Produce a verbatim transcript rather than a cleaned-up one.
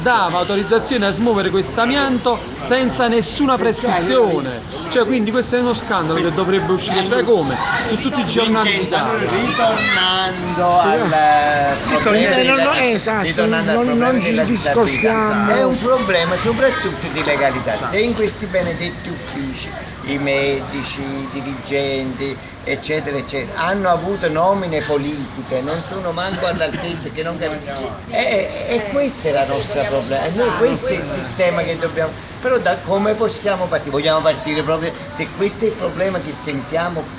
dava autorizzazione a smuovere questo amianto senza nessuna prescrizione, cioè quindi questo è uno scandalo che dovrebbe uscire, sai come? Su tutti i giornali d'Italia. Ritornando al problema non, non, della, esatto, ritornando al non, problema non ci della discostiamo. è un problema soprattutto di legalità. Se in questi benedetti uffici i medici, i dirigenti, eccetera, eccetera, hanno avuto nomine politiche, non sono manco all'altezza, che non capiscono. E, e questo è la nostra problema, e noi questo è il sistema che dobbiamo. Però da come possiamo partire? Vogliamo partire proprio, se questo è il problema che sentiamo